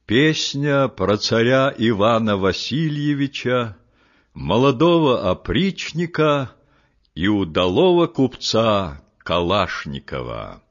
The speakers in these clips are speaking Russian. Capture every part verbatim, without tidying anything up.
Песня про царя Ивана Васильевича, молодого опричника и удалого купца Калашникова.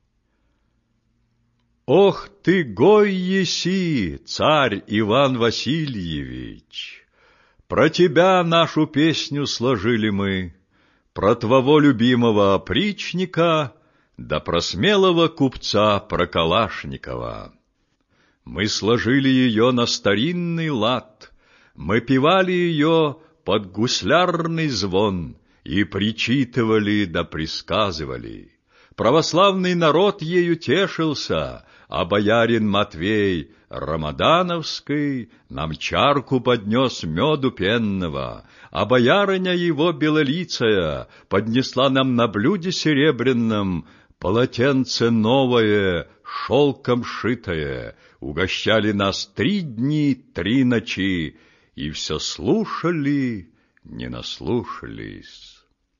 Ох ты, гой еси, царь Иван Васильевич! Про тебя нашу песню сложили мы, про твоего любимого опричника, да про смелого купца про Калашникова. Мы сложили ее на старинный лад, мы певали ее под гуслярный звон и причитывали да присказывали. Православный народ ею тешился, а боярин Матвей Рамадановский нам чарку поднес меду пенного, а боярыня его белолицая поднесла нам на блюде серебряном полотенце новое, шелком шитое. Угощали нас три дни, три ночи, и все слушали, не наслушались.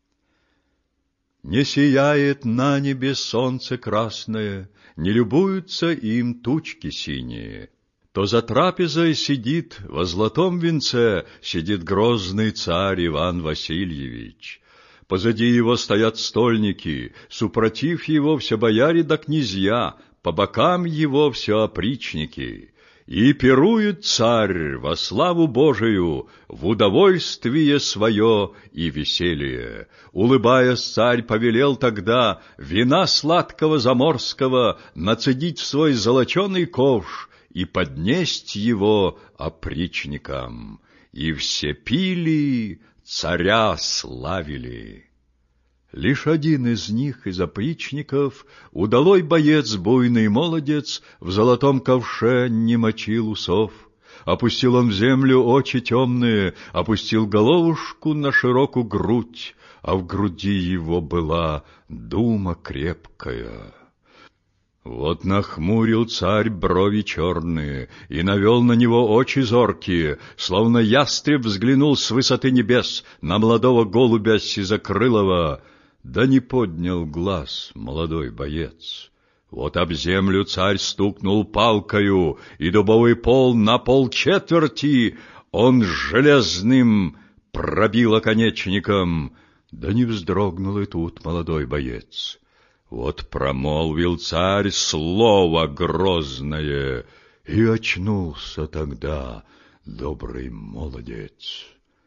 Не сияет на небе солнце красное, не любуются им тучки синие. То за трапезой сидит, во золотом венце сидит грозный царь Иван Васильевич. Позади его стоят стольники, супротив его все бояре да князья, по бокам его все опричники. И пирует царь во славу Божию, в удовольствие свое и веселье. Улыбаясь, царь повелел тогда вина сладкого заморского нацедить в свой золоченый ковш и поднесть его опричникам. И все пили, царя славили. Лишь один из них, из опричников, удалой боец, буйный молодец, в золотом ковше не мочил усов. Опустил он в землю очи темные, опустил головушку на широкую грудь, а в груди его была дума крепкая. Вот нахмурил царь брови черные и навел на него очи зоркие, словно ястреб взглянул с высоты небес на молодого голубя сизокрылого. Да не поднял глаз молодой боец. Вот об землю царь стукнул палкою, и дубовый пол на полчетверти он железным пробил оконечником. Да не вздрогнул и тут молодой боец. Вот промолвил царь слово грозное, и очнулся тогда добрый молодец.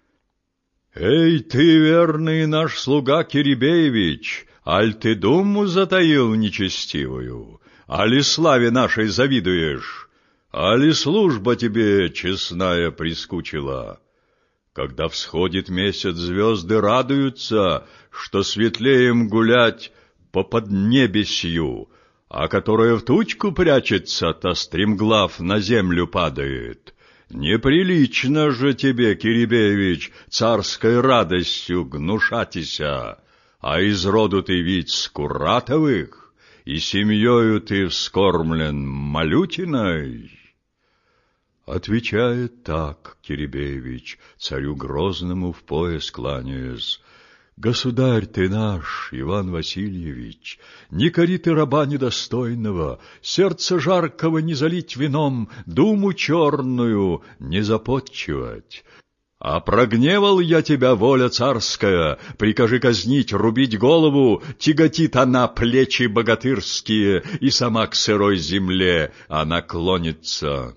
«Эй, ты, верный наш слуга Кирибеевич, аль ты думу затаил нечестивую, али славе нашей завидуешь, али служба тебе честная прискучила? Когда всходит месяц, звезды радуются, что светлее им гулять по поднебесью, а которая в тучку прячется, та стремглав на землю падает. Неприлично же тебе, Кирибеевич, царской радостью гнушатися, а из роду ты ведь Скуратовых, и семьёю ты вскормлен Малютиной». Отвечает так Кирибеевич, царю грозному в пояс кланяясь: «Государь ты наш, Иван Васильевич, не кори ты раба недостойного, сердце жаркого не залить вином, думу черную не запотчевать. А прогневал я тебя, воля царская, прикажи казнить, рубить голову, тяготит она плечи богатырские, и сама к сырой земле она клонится».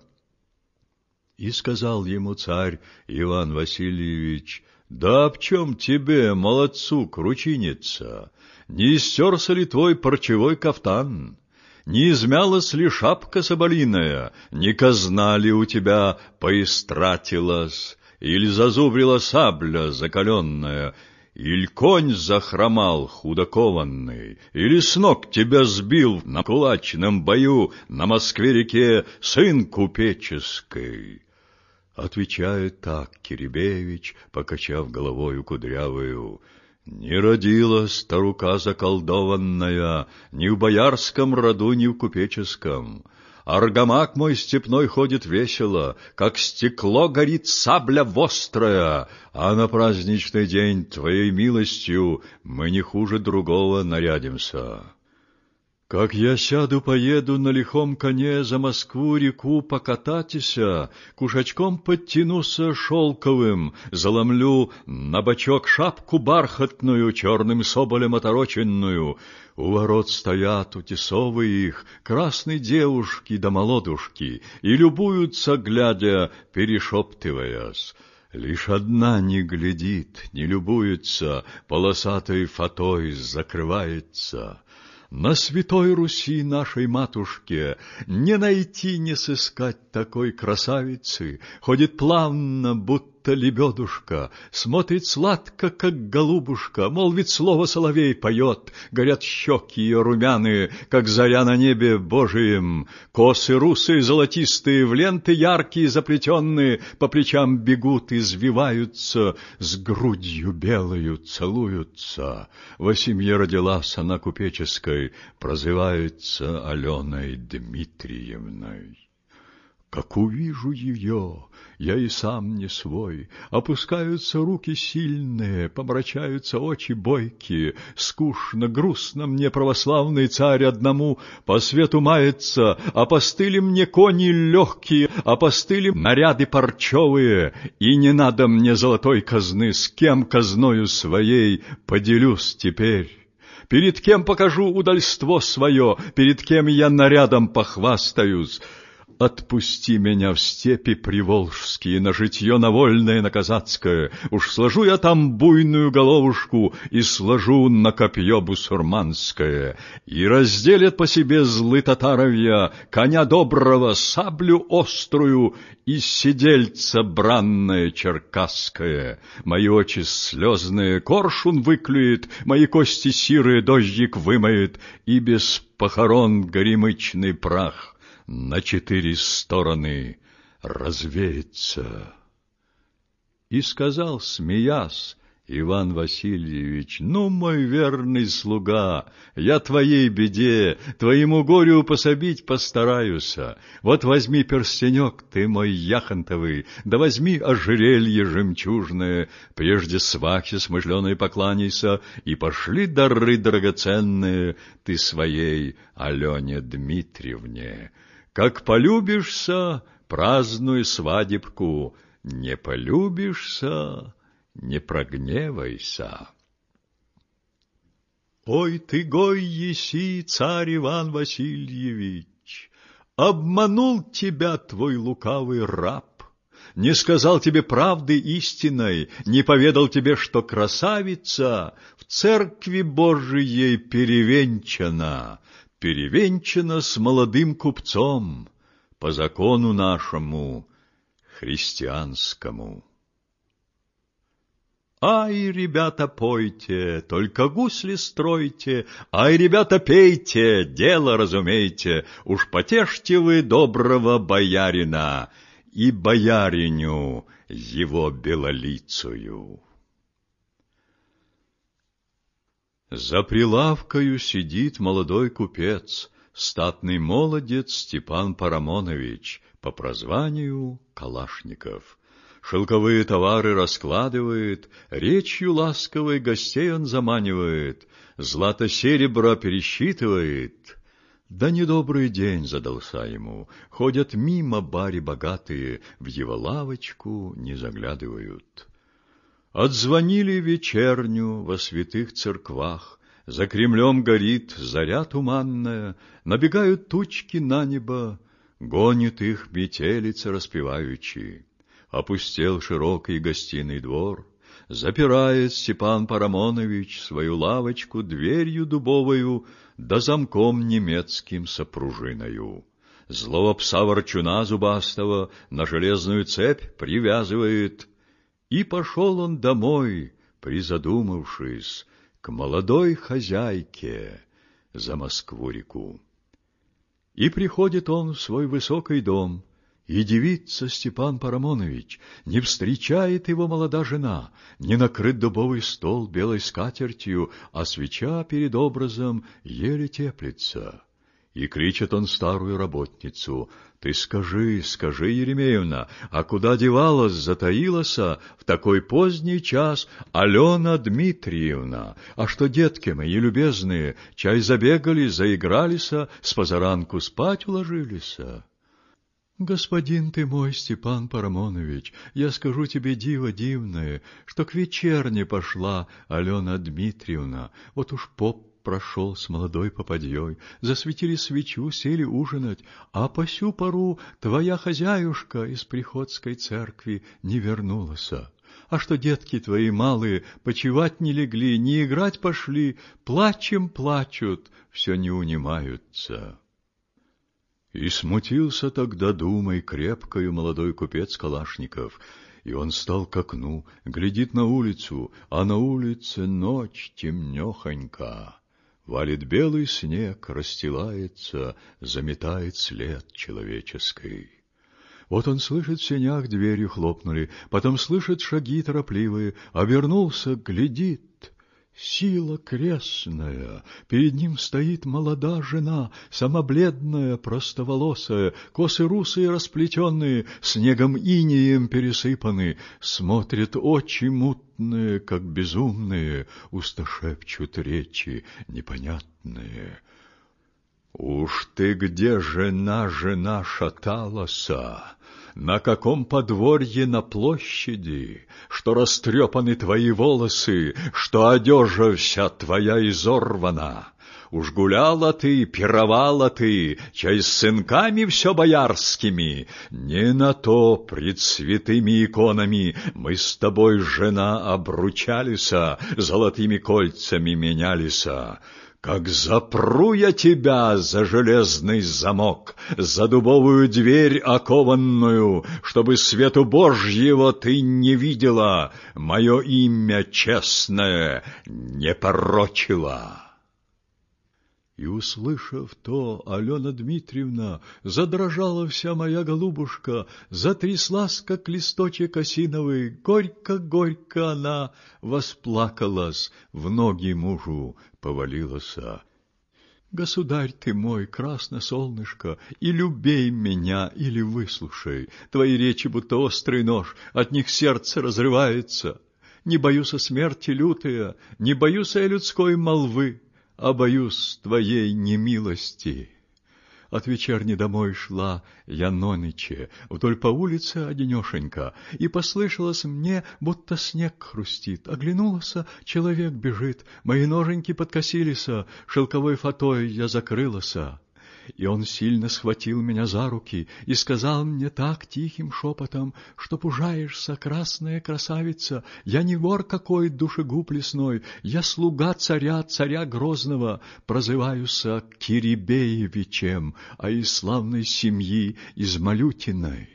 И сказал ему царь Иван Васильевич: «Да об чем тебе, молодцу, кручиниться? Не истерся ли твой парчевой кафтан? Не измялась ли шапка соболиная? Не казна ли у тебя поистратилась? Или зазубрила сабля закаленная? Или конь захромал худокованный? Или с ног тебя сбил на кулачном бою на Москве-реке сын купеческий?» Отвечает так Кирибеевич, покачав головою кудрявою: «Не родилась та рука заколдованная ни в боярском роду, ни в купеческом. Аргамак мой степной ходит весело, как стекло горит сабля вострая, а на праздничный день твоей милостью мы не хуже другого нарядимся». Как я сяду, поеду на лихом коне за Москву-реку покататися, кушачком подтянуся шелковым, заломлю на бочок шапку бархатную, черным соболем отороченную. У ворот стоят утесовы их, красные девушки да молодушки, и любуются, глядя, перешептываясь. Лишь одна не глядит, не любуется, полосатой фатой закрывается. На святой Руси нашей матушке не найти, не сыскать такой красавицы. Ходит плавно, будто лебедушка, смотрит сладко, как голубушка, молвит слово соловей поет, горят щеки ее румяные, как заря на небе Божием. Косы русые золотистые в ленты яркие заплетенные по плечам бегут, извиваются, с грудью белою целуются. Во семье родилась она купеческой, прозывается Аленой Дмитриевной. Как увижу ее, я и сам не свой, опускаются руки сильные, помрачаются очи бойкие, скучно, грустно мне православный царь одному по свету мается, опостыли мне кони легкие, опостыли наряды парчевые, и не надо мне золотой казны, с кем казною своей поделюсь теперь. Перед кем покажу удальство свое, перед кем я нарядом похвастаюсь. Отпусти меня в степи приволжские, на житье на вольное, на казацкое. Уж сложу я там буйную головушку и сложу на копье бусурманское. И разделят по себе злы татаровья коня доброго, саблю острую и сидельца бранное черкасское. Мои очи слезные коршун выклюет, мои кости сирые дождик вымоет, и без похорон горемычный прах на четыре стороны развеется. И сказал, смеясь, Иван Васильевич: ну, мой верный слуга, я твоей беде, твоему горю пособить постараюся. Вот возьми перстенек ты мой яхонтовый, да возьми ожерелье жемчужное, прежде свахе смышленой покланяйся, и пошли дары драгоценные ты своей Алене Дмитриевне. Как полюбишься, празднуй свадебку, не полюбишься, не прогневайся. Ой, ты гой еси, царь Иван Васильевич, обманул тебя твой лукавый раб, не сказал тебе правды истинной, не поведал тебе, что красавица в церкви Божией перевенчана, перевенчана с молодым купцом по закону нашему христианскому. Ай, ребята, пойте, только гусли стройте, ай, ребята, пейте, дело разумейте, уж потешьте вы доброго боярина и бояриню его белолицую. За прилавкою сидит молодой купец, статный молодец Степан Парамонович, по прозванию Калашников. Шелковые товары раскладывает, речью ласковой гостей он заманивает, злато-серебро пересчитывает. Да недобрый день задался ему, ходят мимо бари богатые, в его лавочку не заглядывают. Отзвонили вечерню во святых церквах, за Кремлем горит заря туманная, набегают тучки на небо, гонит их метелица распеваючи. Опустел широкий гостиный двор, запирает Степан Парамонович свою лавочку дверью дубовою да замком немецким сопружиною. Злого пса-ворчуна зубастого на железную цепь привязывает, и пошел он домой, призадумавшись, к молодой хозяйке за Москву-реку. И приходит он в свой высокий дом, и дивится Степан Парамонович, не встречает его молода жена, не накрыт дубовый стол белой скатертью, а свеча перед образом еле теплится. И кричит он старую работницу: «Ты скажи, скажи, Еремеевна, а куда девалась, затаилася в такой поздний час Алена Дмитриевна? А что, детки мои любезные, чай забегали, заигралися, с позаранку спать уложилися?» «Господин ты мой, Степан Парамонович, я скажу тебе диво дивное, что к вечерне пошла Алена Дмитриевна, вот уж поп прошел с молодой попадьей, засветили свечу, сели ужинать, а по сю пору твоя хозяюшка из приходской церкви не вернулася. А что детки твои малые почивать не легли, не играть пошли, плачем плачут, все не унимаются». И смутился тогда думой крепкою молодой купец Калашников, и он стал к окну, глядит на улицу, а на улице ночь темнехонька. Валит белый снег, расстилается, заметает след человеческий. Вот он слышит в сенях, дверью хлопнули, потом слышит шаги торопливые, обернулся, глядит. Сила крестная, перед ним стоит молода жена, сама бледная, простоволосая, косы русые расплетенные, снегом инеем пересыпаны, смотрят очи мутные, как безумные, уста шепчут речи непонятные. «Уж ты где, жена, жена, шаталася? На каком подворье на площади, что растрепаны твои волосы, что одежа вся твоя изорвана? Уж гуляла ты, пировала ты, чай с сынками все боярскими. Не на то пред святыми иконами мы с тобой, жена, обручалися, золотыми кольцами менялися. Как запру я тебя за железный замок, за дубовую дверь окованную, чтобы свету Божьего ты не видела, мое имя честное не порочила». И, услышав то, Алена Дмитриевна, задрожала вся моя голубушка, затряслась, как листочек осиновый, горько-горько она восплакалась, в ноги мужу повалилася. «Государь ты мой, красное солнышко, и любей меня, или выслушай, твои речи будто острый нож, от них сердце разрывается. Не боюсь смерти лютая, не боюсь я людской молвы, а боюсь твоей немилости». От вечерни домой шла я нонече, вдоль по улице одинешенька, и послышалось мне, будто снег хрустит. Оглянулся, человек бежит, мои ноженьки подкосилися, шелковой фатой я закрылася. И он сильно схватил меня за руки и сказал мне так тихим шепотом, что пужаешься, красная красавица, я не вор какой душегуб лесной, я слуга царя, царя Грозного, прозываюся Кирибеевичем, а из славной семьи, из Малютиной.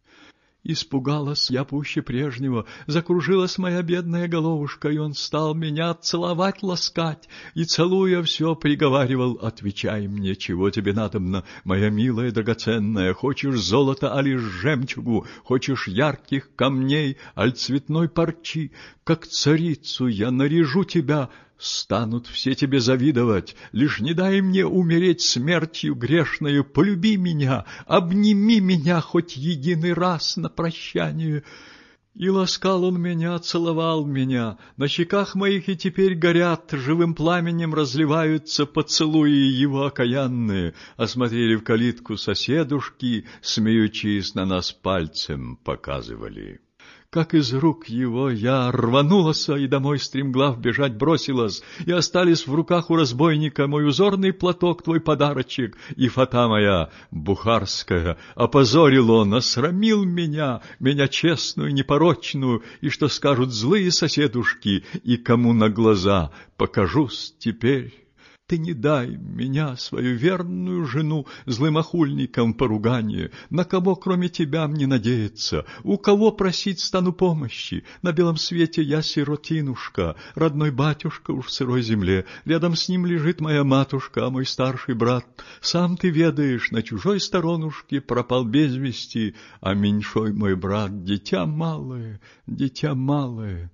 Испугалась я пуще прежнего, закружилась моя бедная головушка, и он стал меня целовать, ласкать, и, целуя все, приговаривал: «Отвечай мне, чего тебе надобно, моя милая драгоценная, хочешь золота, али жемчугу, хочешь ярких камней, аль цветной парчи, как царицу я наряжу тебя». Станут все тебе завидовать, лишь не дай мне умереть смертью грешною, полюби меня, обними меня хоть единый раз на прощание». И ласкал он меня, целовал меня, на щеках моих и теперь горят, живым пламенем разливаются поцелуи его окаянные, а смотрели в калитку соседушки, смеючись на нас пальцем показывали. Как из рук его я рванулась и домой стремглав бежать бросилась, и остались в руках у разбойника мой узорный платок, твой подарочек, и фата моя бухарская. Опозорил он, осрамил меня, меня честную, непорочную, и что скажут злые соседушки, и кому на глаза покажусь теперь. Ты не дай меня, свою верную жену, злым охульникам поругание. На кого, кроме тебя, мне надеяться? У кого просить стану помощи? На белом свете я сиротинушка, родной батюшка уж в сырой земле. Рядом с ним лежит моя матушка, а мой старший брат. Сам ты ведаешь, на чужой сторонушке пропал без вести, а меньшой мой брат, дитя малое, дитя малое,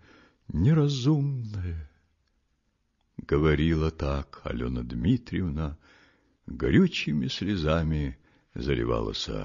неразумное. Говорила так Алена Дмитриевна, горючими слезами заливалася.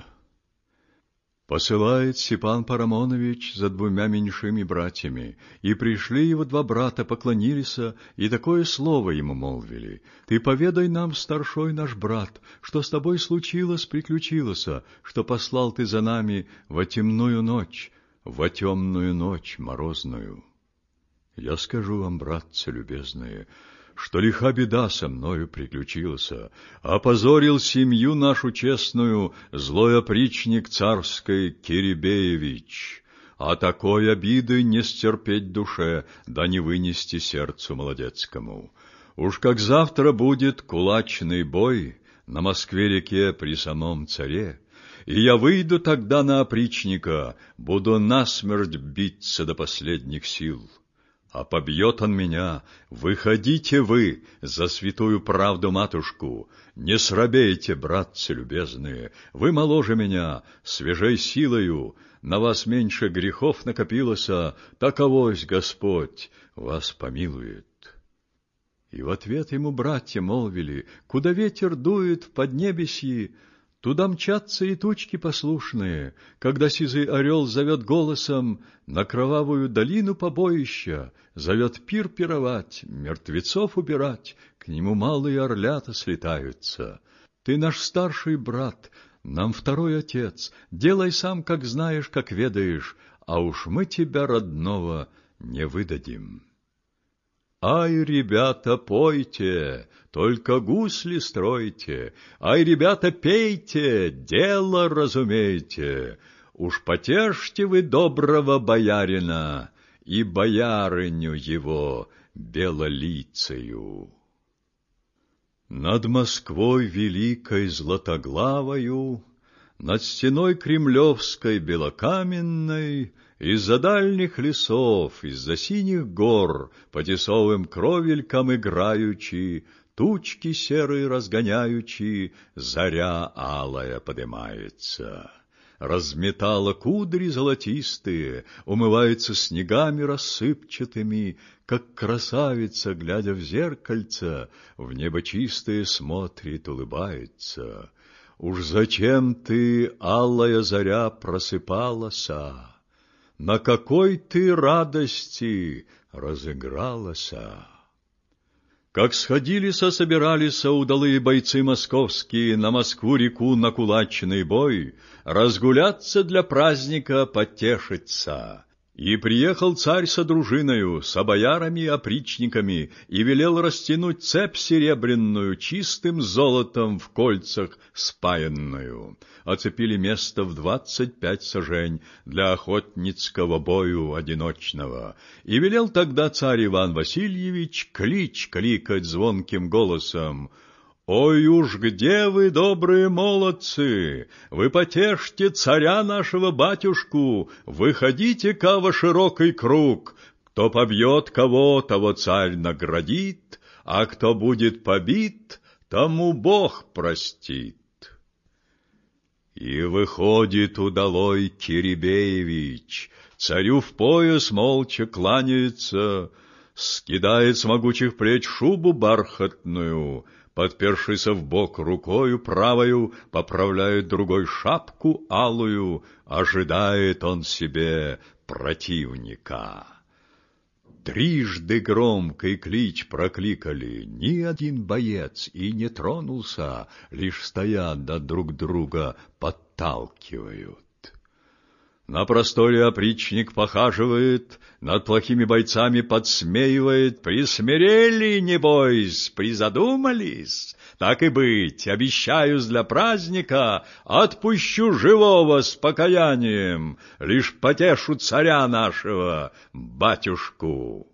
Посылает Степан Парамонович за двумя меньшими братьями, и пришли его два брата, поклонились, и такое слово ему молвили: «Ты поведай нам, старшой наш брат, что с тобой случилось, приключилось, что послал ты за нами во темную ночь, во темную ночь морозную». Я скажу вам, братцы любезные, что лиха беда со мною приключилась, опозорил семью нашу честную злой опричник царской Кирибеевич, а такой обиды не стерпеть душе, да не вынести сердцу молодецкому. Уж как завтра будет кулачный бой на Москве-реке при самом царе, и я выйду тогда на опричника, буду насмерть биться до последних сил. А побьет он меня, выходите вы за святую правду матушку, не срабейте, братцы любезные, вы моложе меня, свежей силою, на вас меньше грехов накопилось, таковось Господь вас помилует. И в ответ ему братья молвили: куда ветер дует в поднебесье, туда мчатся и тучки послушные, когда сизый орел зовет голосом на кровавую долину побоища, зовет пир пировать, мертвецов убирать, к нему малые орлята слетаются. Ты наш старший брат, нам второй отец, делай сам, как знаешь, как ведаешь, а уж мы тебя, родного, не выдадим. Ай, ребята, пойте, только гусли стройте, ай, ребята, пейте, дело разумейте, уж потешьте вы доброго боярина и боярыню его белолицею. Над Москвой великой златоглавою, над стеной кремлевской белокаменной, из-за дальних лесов, из-за синих гор, по тесовым кровелькам играючи, тучки серые разгоняючи, заря алая подымается. Разметала кудри золотистые, умывается снегами рассыпчатыми, как красавица, глядя в зеркальце, в небо чистое смотрит, улыбается. Уж зачем ты, алая заря, просыпалася? На какой ты радости разыгралася? Как сходилися, собиралися удалые бойцы московские на Москву-реку на кулачный бой, разгуляться для праздника, потешиться. И приехал царь со дружиною, со боярами и опричниками, и велел растянуть цепь серебряную, чистым золотом в кольцах спаянную. Оцепили место в двадцать пять сажень для охотницкого бою одиночного. И велел тогда царь Иван Васильевич клич кликать звонким голосом: «Ой уж где вы, добрые молодцы! Вы потешьте царя нашего батюшку, выходите-ка во широкий круг. Кто побьет кого, того царь наградит, а кто будет побит, тому Бог простит». И выходит удалой Кирибеевич, царю в пояс молча кланяется, скидает с могучих плеч шубу бархатную, подпершися в бок рукою правою, поправляет другой шапку алую, ожидает он себе противника. Трижды громкий клич прокликали, ни один боец и не тронулся, лишь стоят да друг друга подталкивают. На просторе опричник похаживает, над плохими бойцами подсмеивает. Присмирели, небось, призадумались? Так и быть, обещаюсь для праздника, отпущу живого с покаянием, лишь потешу царя нашего, батюшку.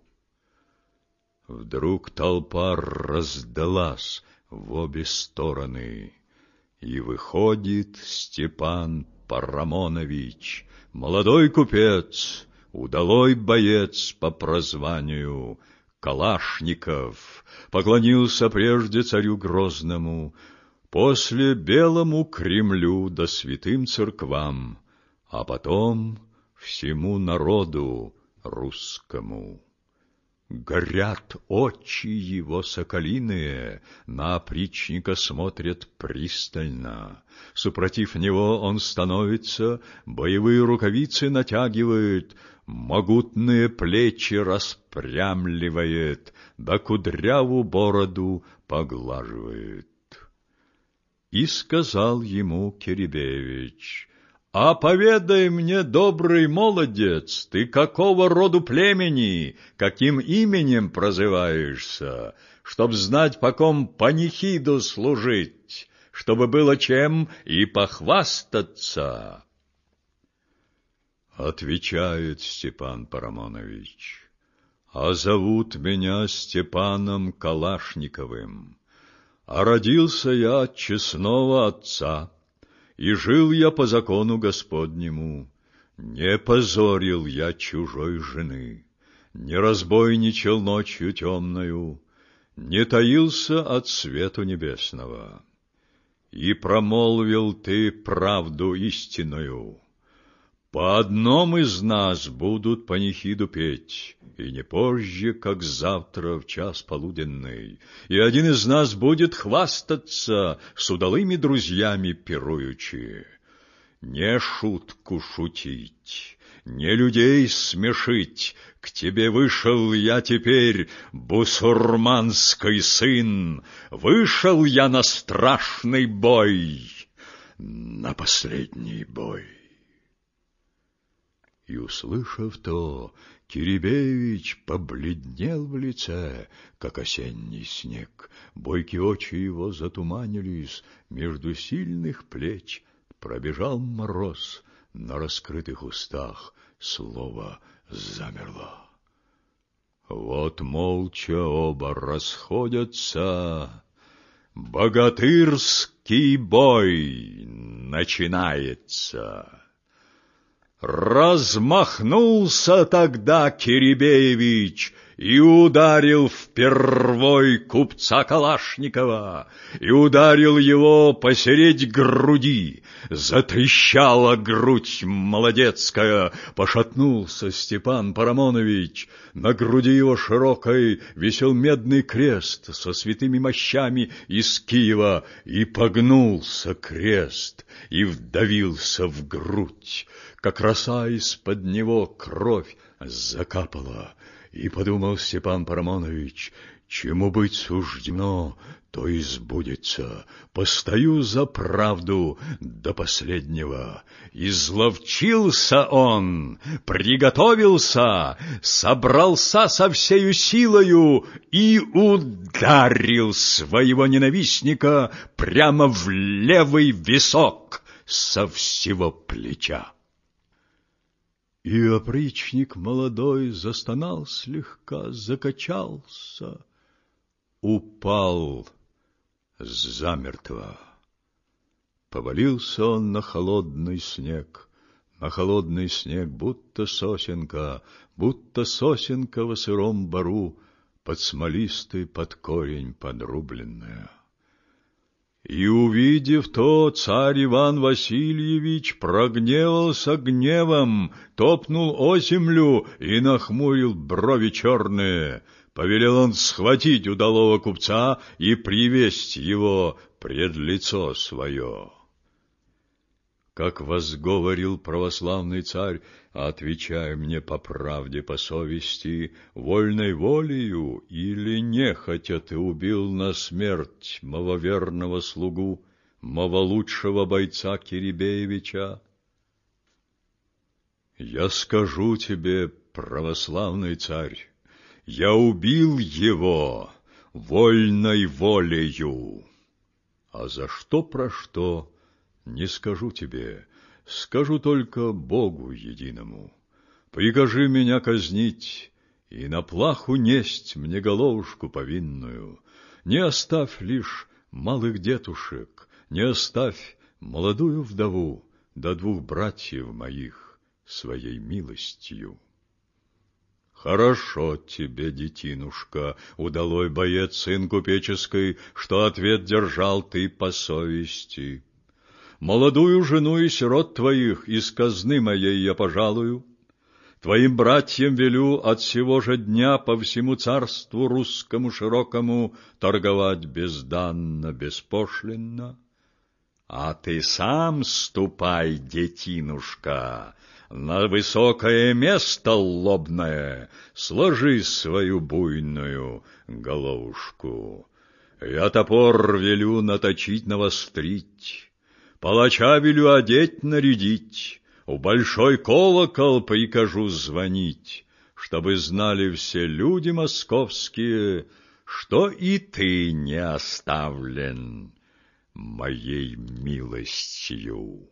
Вдруг толпа раздалась в обе стороны, и выходит Степан Парамонович, молодой купец, удалой боец по прозванию Калашников, поклонился прежде царю Грозному, после Белому Кремлю да святым церквам, а потом всему народу русскому. Горят очи его соколиные, на опричника смотрят пристально. Супротив него он становится, боевые рукавицы натягивает, могутные плечи распрямливает, да кудряву бороду поглаживает. И сказал ему Кирибеевич: «А поведай мне, добрый молодец, ты какого роду племени, каким именем прозываешься, чтоб знать, по ком панихиду служить, чтобы было чем и похвастаться?» Отвечает Степан Парамонович: «А зовут меня Степаном Калашниковым, а родился я от честного отца. И жил я по закону Господнему, не позорил я чужой жены, не разбойничал ночью темною, не таился от свету небесного. И промолвил ты правду истинную: по одном из нас будут панихиду петь, и не позже, как завтра в час полуденный, и один из нас будет хвастаться с удалыми друзьями пируючи. Не шутку шутить, не людей смешить, к тебе вышел я теперь, бусурманский сын, вышел я на страшный бой, на последний бой». И, услышав то, Кирибеевич побледнел в лице, как осенний снег. Бойкие очи его затуманились, между сильных плеч пробежал мороз, на раскрытых устах слово замерло. Вот молча оба расходятся. Богатырский бой начинается. Размахнулся тогда Кирибеевич и ударил впервой купца Калашникова, и ударил его посередь груди. Затрещала грудь молодецкая, пошатнулся Степан Парамонович. На груди его широкой висел медный крест со святыми мощами из Киева, и погнулся крест и вдавился в грудь. Как роса из-под него кровь закапала, и подумал Степан Парамонович: чему быть суждено, то и сбудется. Постою за правду до последнего. Изловчился он, приготовился, собрался со всею силою и ударил своего ненавистника прямо в левый висок со всего плеча. И опричник молодой застонал слегка, закачался, упал замертво. Повалился он на холодный снег, на холодный снег, будто сосенка, будто сосенка во сыром бору, под смолистый, под корень подрубленная. И, увидев то, царь Иван Васильевич прогневался гневом, топнул о землю и нахмурил брови черные. Повелел он схватить удалого купца и привесть его пред лицо свое. Как возговорил православный царь: отвечай мне по правде, по совести, вольной волею или нехотя ты убил на смерть моего верного слугу, моего лучшего бойца Кирибеевича? Я скажу тебе, православный царь, я убил его вольной волею. А за что, про что, не скажу тебе, скажу только Богу единому. Прикажи меня казнить и на плаху несть мне головушку повинную. Не оставь лишь малых детушек, не оставь молодую вдову да двух братьев моих своей милостью. Хорошо тебе, детинушка, удалой боец, сын купеческий, что ответ держал ты по совести. Молодую жену и сирот твоих из казны моей я пожалую. Твоим братьям велю от сего же дня по всему царству русскому широкому торговать безданно, беспошлинно. А ты сам ступай, детинушка, на высокое место лобное, сложи свою буйную головушку. Я топор велю наточить, навострить, палача велю одеть, нарядить, в большой колокол прикажу звонить, чтобы знали все люди московские, что и ты не оставлен моей милостью.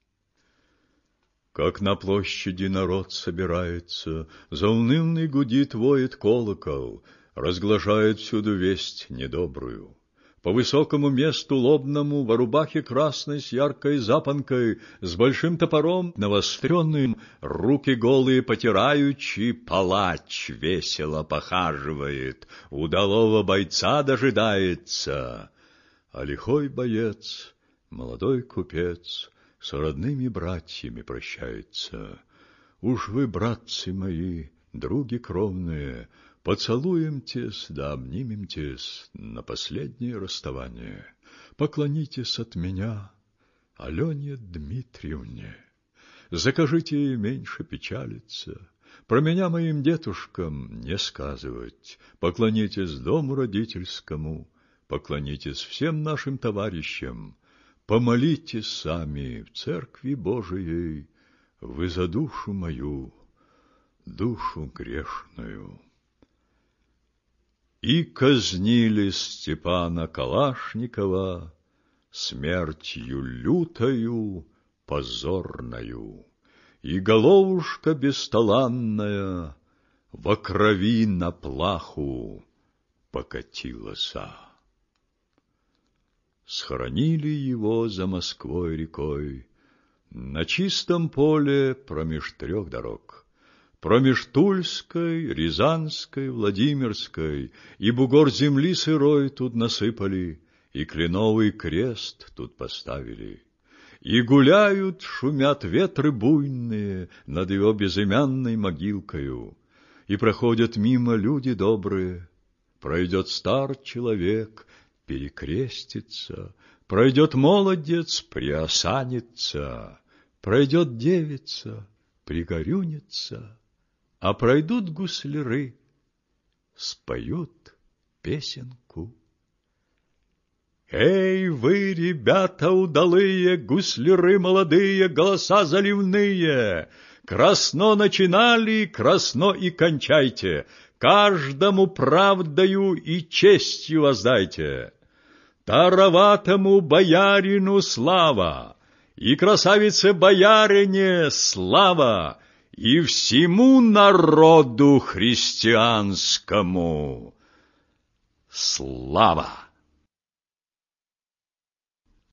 Как на площади народ собирается, заунывный гудит, воет колокол, разглашает всюду весть недобрую. По высокому месту лобному, во рубахе красной с яркой запонкой, с большим топором навостренным, руки голые потираючи, палач весело похаживает, удалого бойца дожидается. А лихой боец, молодой купец, с родными братьями прощается. Уж вы, братцы мои, други кровные, поцелуемтесь да обнимемтесь на последнее расставание. Поклонитесь от меня Алене Дмитриевне. Закажите ей меньше печалиться, про меня моим детушкам не сказывать. Поклонитесь дому родительскому, поклонитесь всем нашим товарищам, помолитесь сами в церкви Божией, вы за душу мою, душу грешную. И казнили Степана Калашникова смертью лютою, позорною, и головушка бесталанная во крови на плаху покатилася. Схоронили его за Москвой рекой, на чистом поле промеж трех дорог. Промеж Тульской, Рязанской, Владимирской, и бугор земли сырой тут насыпали, и кленовый крест тут поставили. И гуляют, шумят ветры буйные над его безымянной могилкою, и проходят мимо люди добрые. Пройдет стар человек, перекрестится, пройдет молодец, приосанится, пройдет девица, пригорюнится, а пройдут гусляры, споют песенку. Эй, вы, ребята удалые, гусляры молодые, голоса заливные, красно начинали, красно и кончайте, каждому правдою и честью воздайте. Тароватому боярину слава, и красавице-боярине слава, и всему народу христианскому слава!